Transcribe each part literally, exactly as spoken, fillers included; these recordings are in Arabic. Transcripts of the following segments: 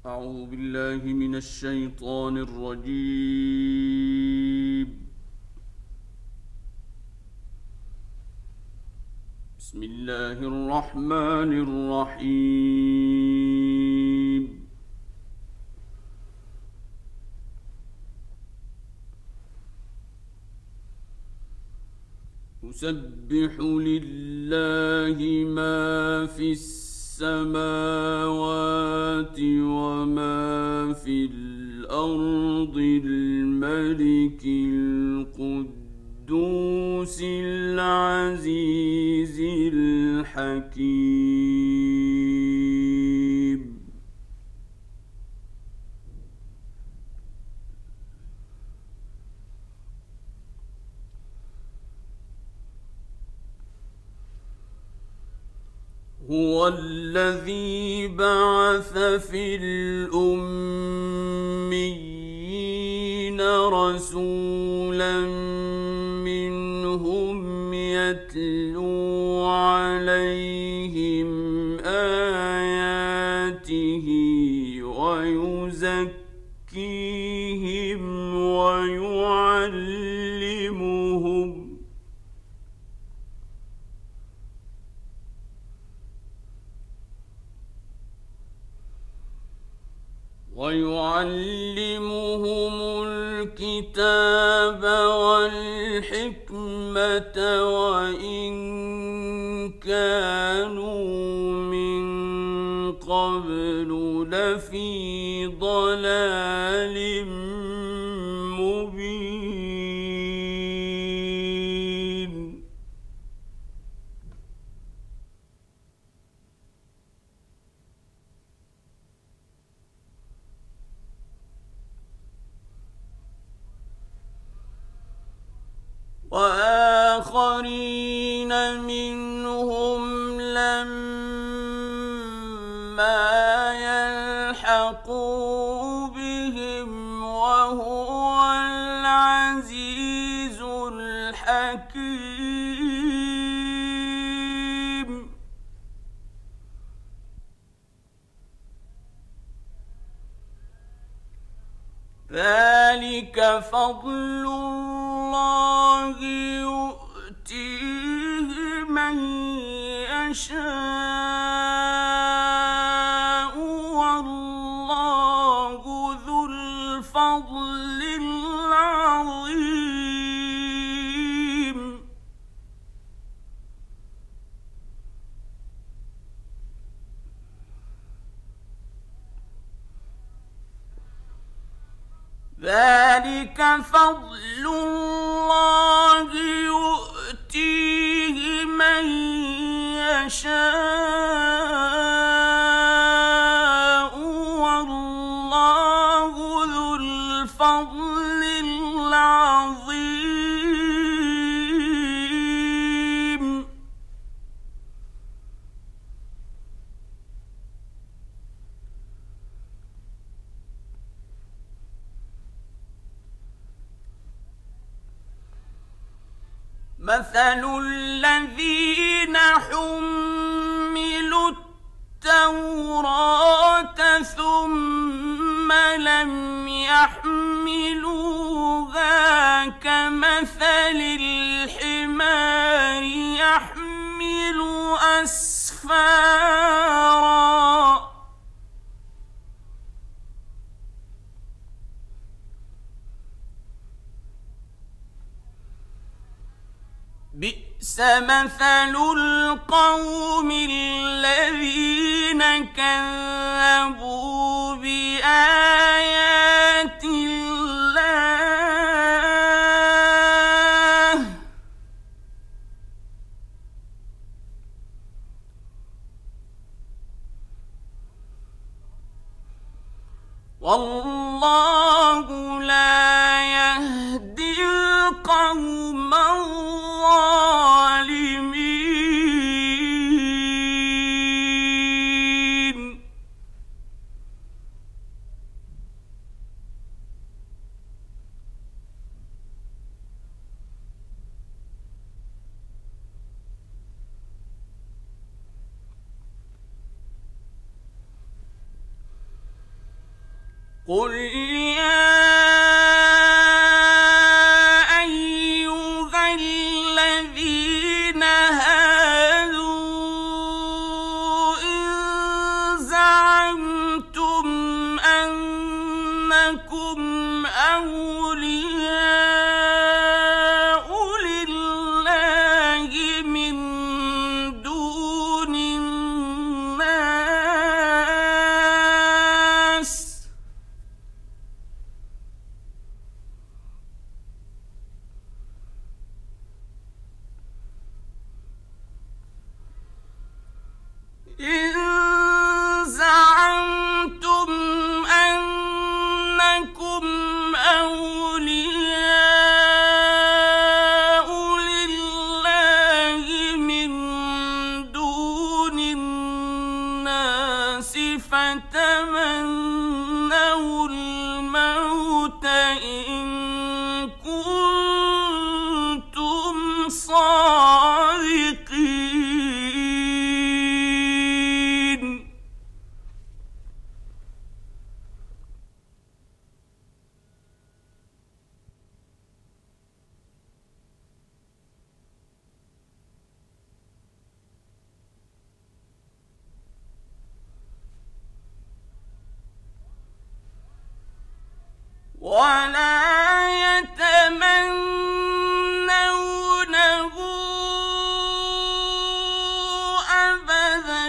أعوذ بالله من الشيطان الرجيم. بسم الله الرحمن الرحيم. يسبح لله ما في السماوات وما في الأرض الملك القدوس العزيز الحكيم. هو الذي بعث في الأميين رسولا منهم يتلو عليهم آياته ويزكيهم ويعلمهم ويعلمهم الكتاب والحكمة وإن كانوا من قبل لفي ضلال مبين. وآخرين منهم لما يلحقوا بهم وهو العزيز الحكيم. ذلك فضل الله يؤتيه من يشاء والله ذو الفضل العظيم. ذلك فضل الله يؤتيه من يشاء والله ذو الفضل العظيم. مثل الذين حملوا التوراة ثم لم يحملوها كمثل الحمار يحمل أسفارا بئس مثل القوم الذين كذبوا بآيات الله والله لا يهدي القوم الظالمين. قل يا أيها الذين هادوا إن زعمتم أنكم أولياء لله من دون الناس إن زعمتم أنكم أولياء لله من دون الناس فتمنوا الموت إن كنتم صادقين. ولا يتمنونه أبدا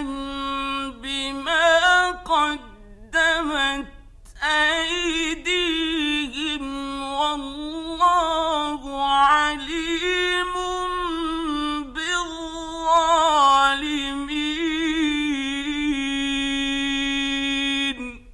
بما قدمت أيديهم والله عليم بالظالمين.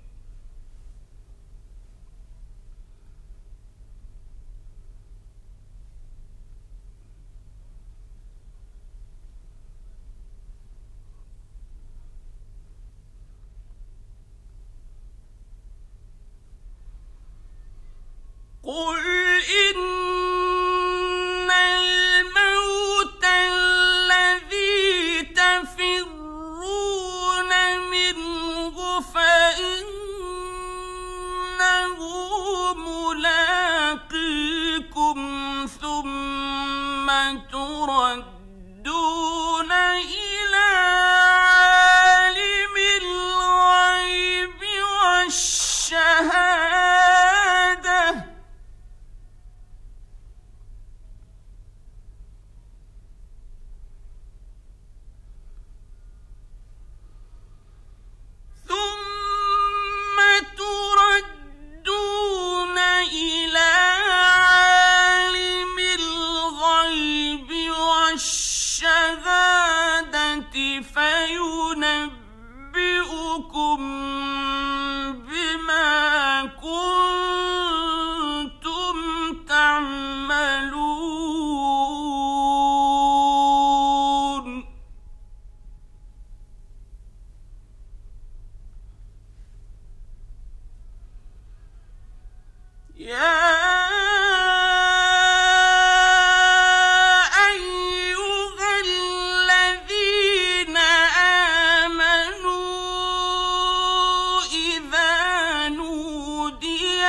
قل إن الموت الذي تفرون منه فإنه ملاقيكم ثم تردون إلى عالم الغيب والشهادة ثم تردون إلى عالم الغيب والشهادة فينبئكم بما كنتم تعملون. يا أيها الذين آمنوا إذا نودي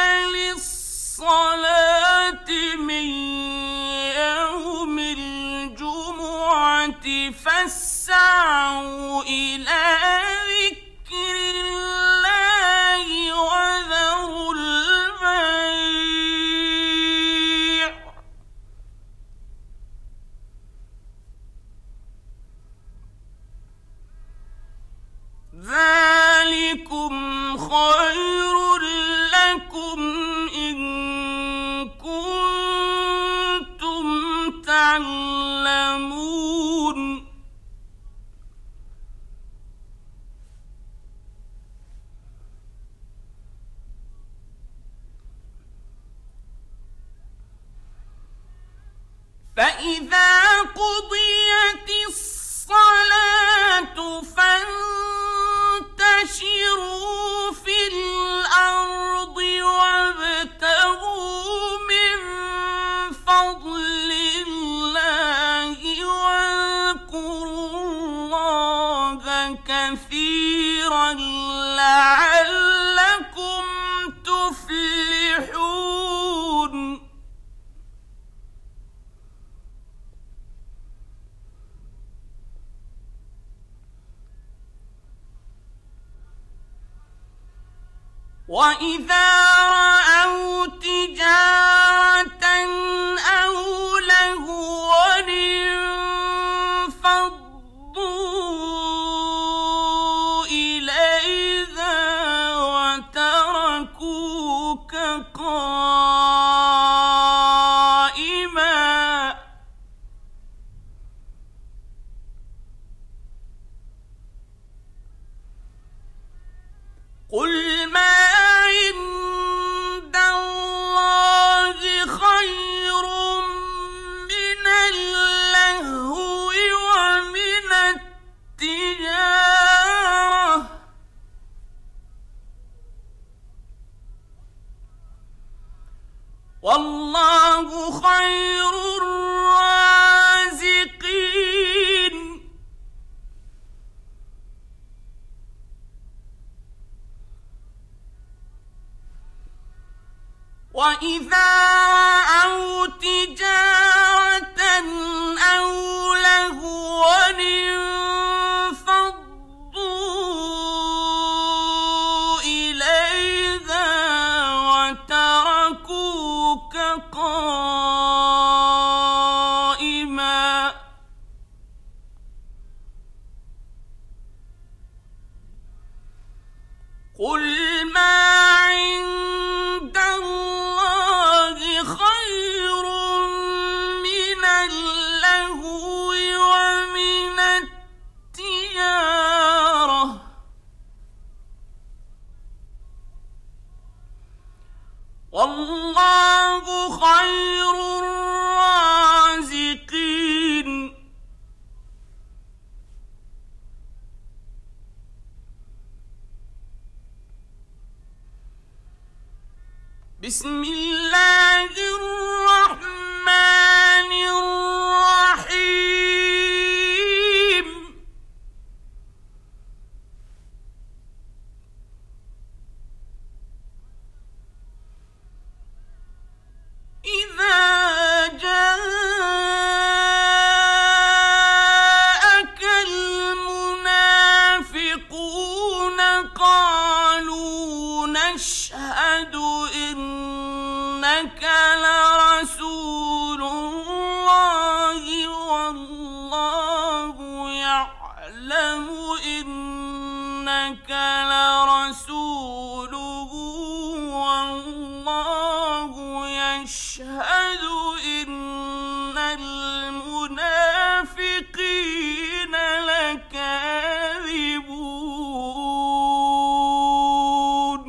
للصلاة من يوم الجمعة فاسعوا إلى ذكر الله وذروا البيع ذلكم خير لكم إن كنتم تعلمون. فإذا قضيت الصلاة فانتشروا في الأرض وابتغوا من فضل الله واذكروا الله كثيرا لعلكم وإذا رأوا تجارة أو لهوا انفضوا إليها وتركوك قائما قل ما عند الله خير من اللهو ومن التجارة والله خير الرازقين وإذا رأوا تجارة أو لهوا انفضوا إليها وتركوك قائما قل ما عند الله خير من اللهو ومن التجارة والله خير الرازقين بسم الله الرحمن الرحيم إذا جاءك المنافقون قالوا نشهد إنك لرسول الله والله يعلم إنك لرسوله والله يشهد إن المنافقين لكاذبون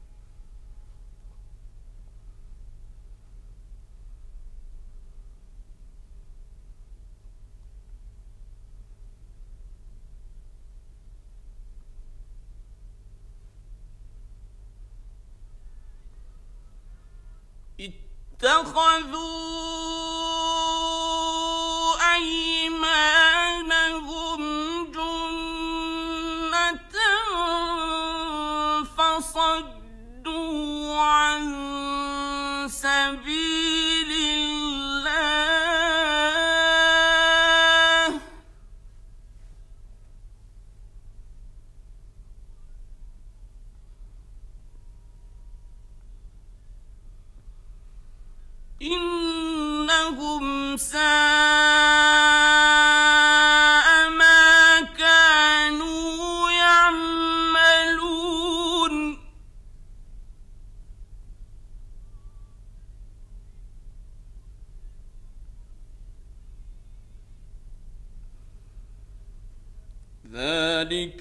اتخذوا أيمانهم جنة فصدوا عن سبيل الله إنهم ساء ما كانوا يعملون ذلك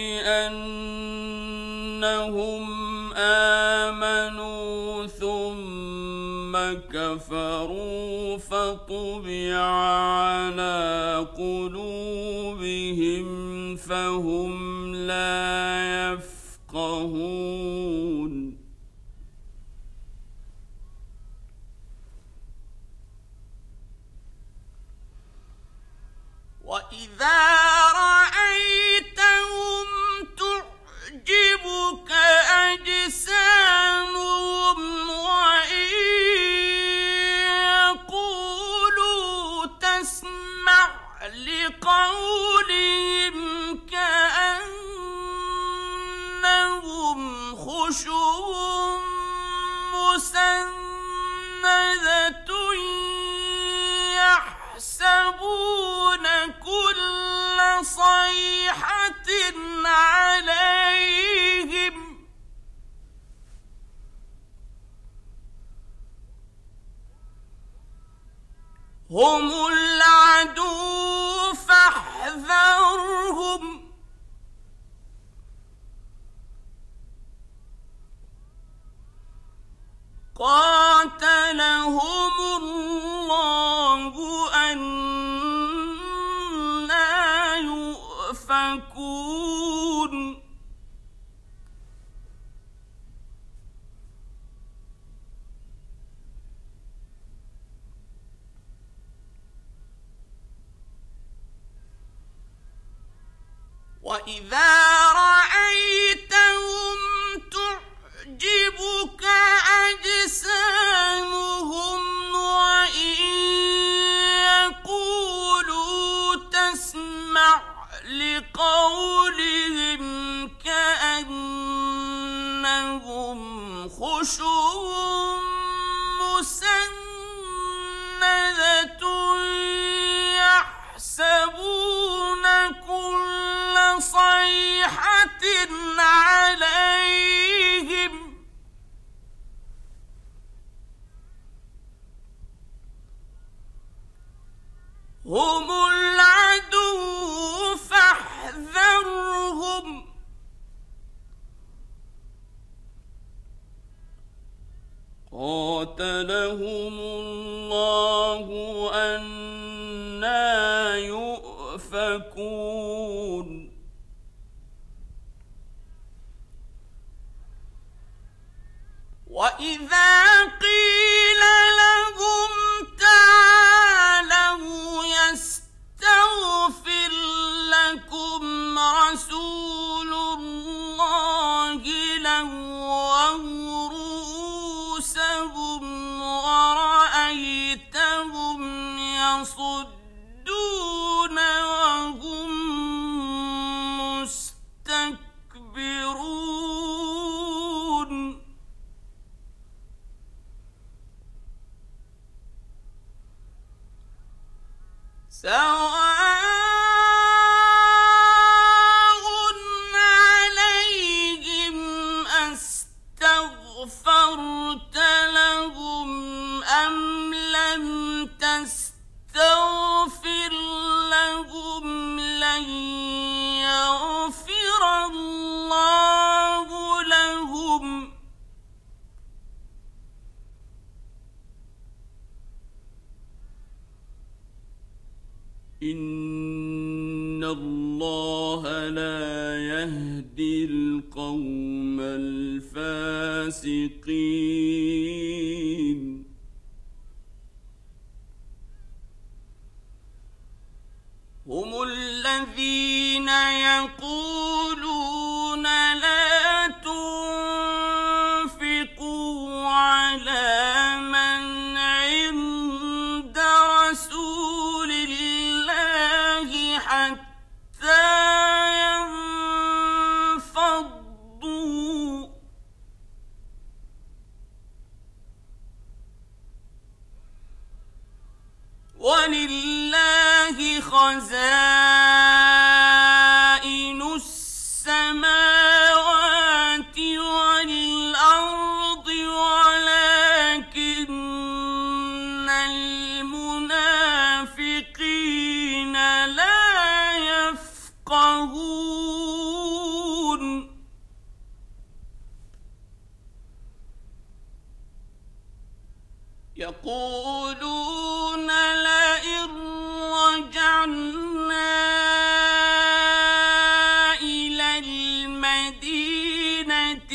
بأنهم آمنوا ثم كفروا فطبع على قلوبهم فهم لا يفقهون وإذا رأيتهم تعجبك أجسامهم وإن يقولوا تسمع لقولهم كأنهم خشب مسندة يحسبون كل صيحة عليهم هم العدو فاحذرهم قاتلهم الله أنى يؤفكون وإذا رأيتهم تعجبك أجسامهم وإن يقولوا تسمع لقولهم كأنهم خشب مسندة يحسبون كل صيحة عليهم هم العدو فاحذرهم قاتلهم الله أنى يؤفكون وإذا قيل لهم تعالوا يستغفر لكم رسول الله لووا رؤوسهم ورأيتهم يصدون وهم مستكبرون سواء عليهم أستغفرت لهم أم لم تستغفر لهم لن يغفر الله لهم إن الله لا يهدي القوم الفاسقين هم الذين يقولون لا تنفقوا على من عند رسول الله حتى ينفضوا ولله خزائن السماوات والأرض ولكن المنافقين لا يفقهون يقولون لئن رجعنا إلى المدينة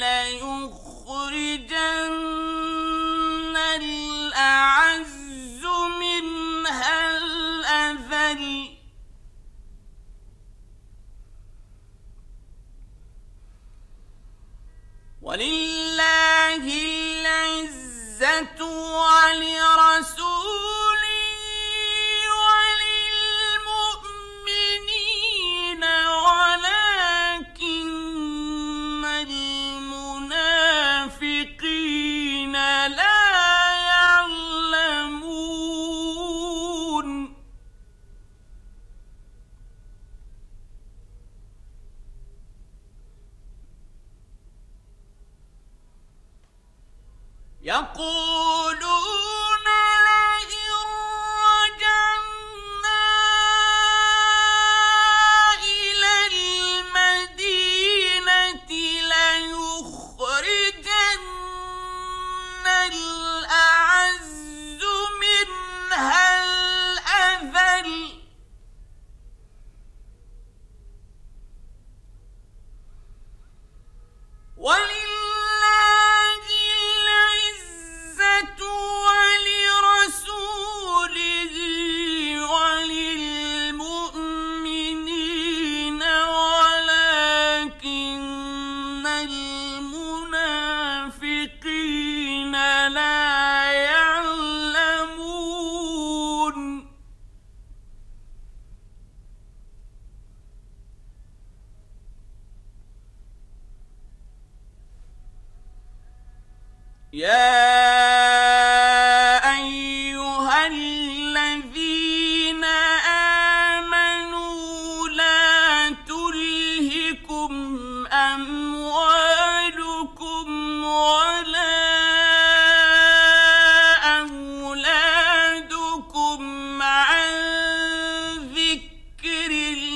ليخرجن الأعز منها الأذل ولله العزة ولرسوله وللمؤمنين ولكن المنافقين يقولون لئن رجعنا إلى المدينة ليخرجن الأعز منها الأذل ولله العزة ولرسوله وللمؤمنين ولكن المنافقين لا يعلمون يا أيها الذين آمنوا لا تلهكم أموالكم ولا أولادكم عن ذكر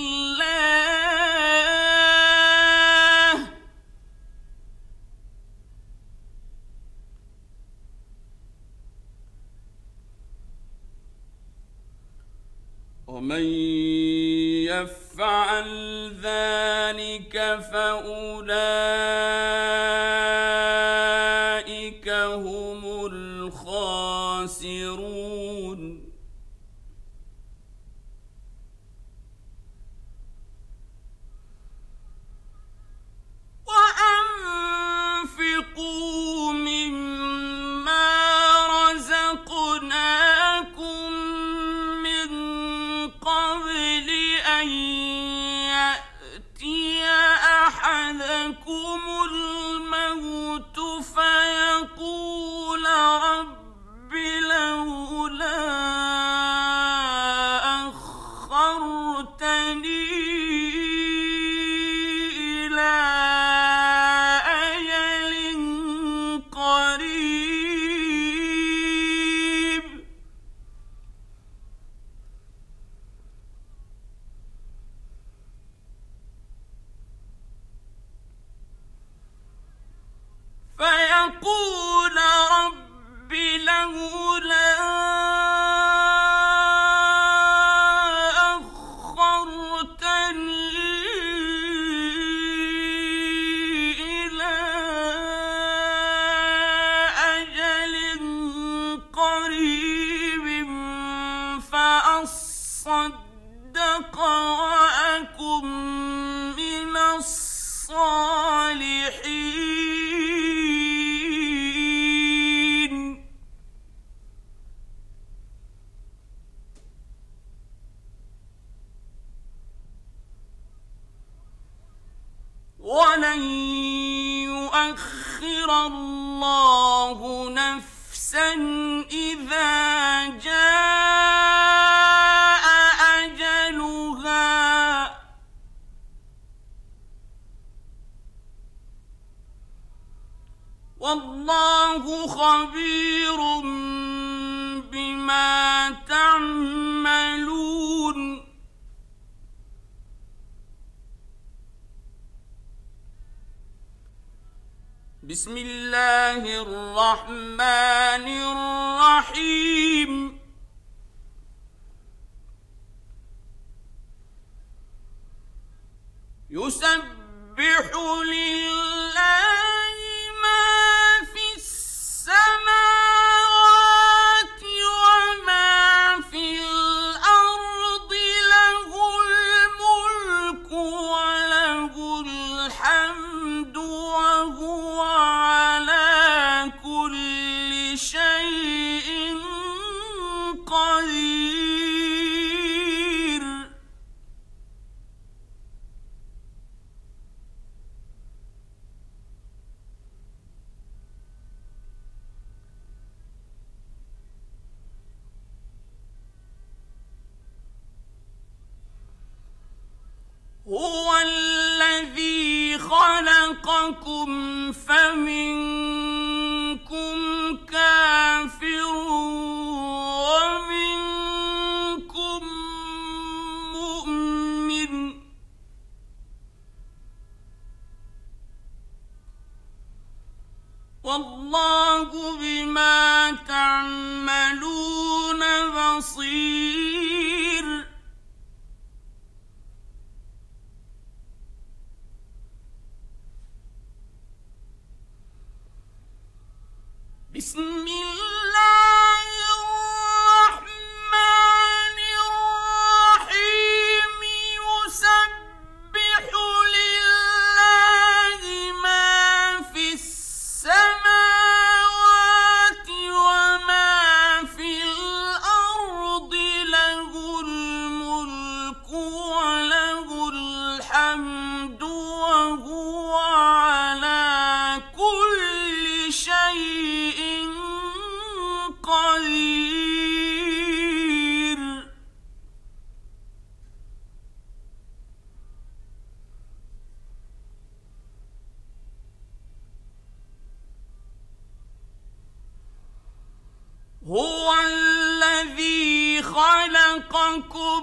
الله ومن يفعل ذلك فأولئك هم الخاسرون وأنفقوا مما رزقناكم من قبل أن يأتي أحدكم الموت فيقول رب لولا أخرتني إلى أجل قريب فيقول رب لولا أخرتني إلى أجل قريب فأصدق وأكن من الصالحين ولن يؤخر الله نفسا إذا جاء أجلها والله خبير بما تعملون بسم الله الرحمن الرحيم يسبح لله ما في السماوات وما في الأرض له الملك وله الحمد وهو على كل شيء قدير هو الذي خلقكم فمنكم كافر ومنكم مؤمن والله بما تعملون بصير. بسم الله الرحمن الرحيم يسبح لله ما في السماوات وما في الأرض له الملك وله الحمد وهو على كل شيء قدير. هو الذي خلقكم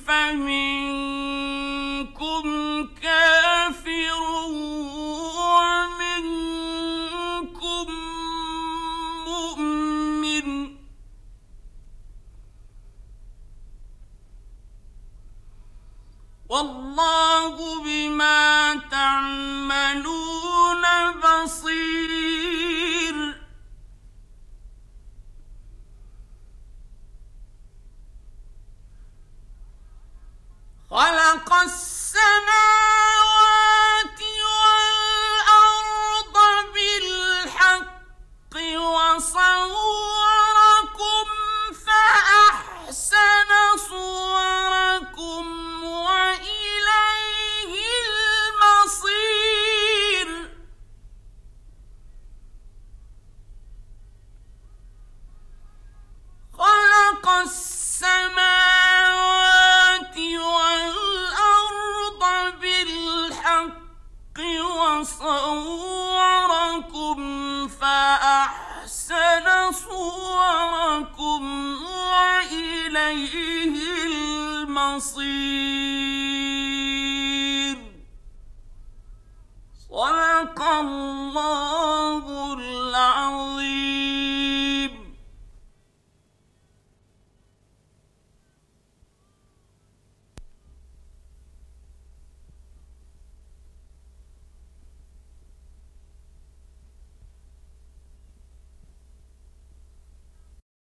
فمنكم كافر ومنكم مؤمن والله بما تعملون بصير. خلق السماوات والأرض بالحق وصوركم فأحسن صوركم وإليه المصير. خلق السماوات والأرض بالحق وصوركم فأحسن صوركم وإليه المصير.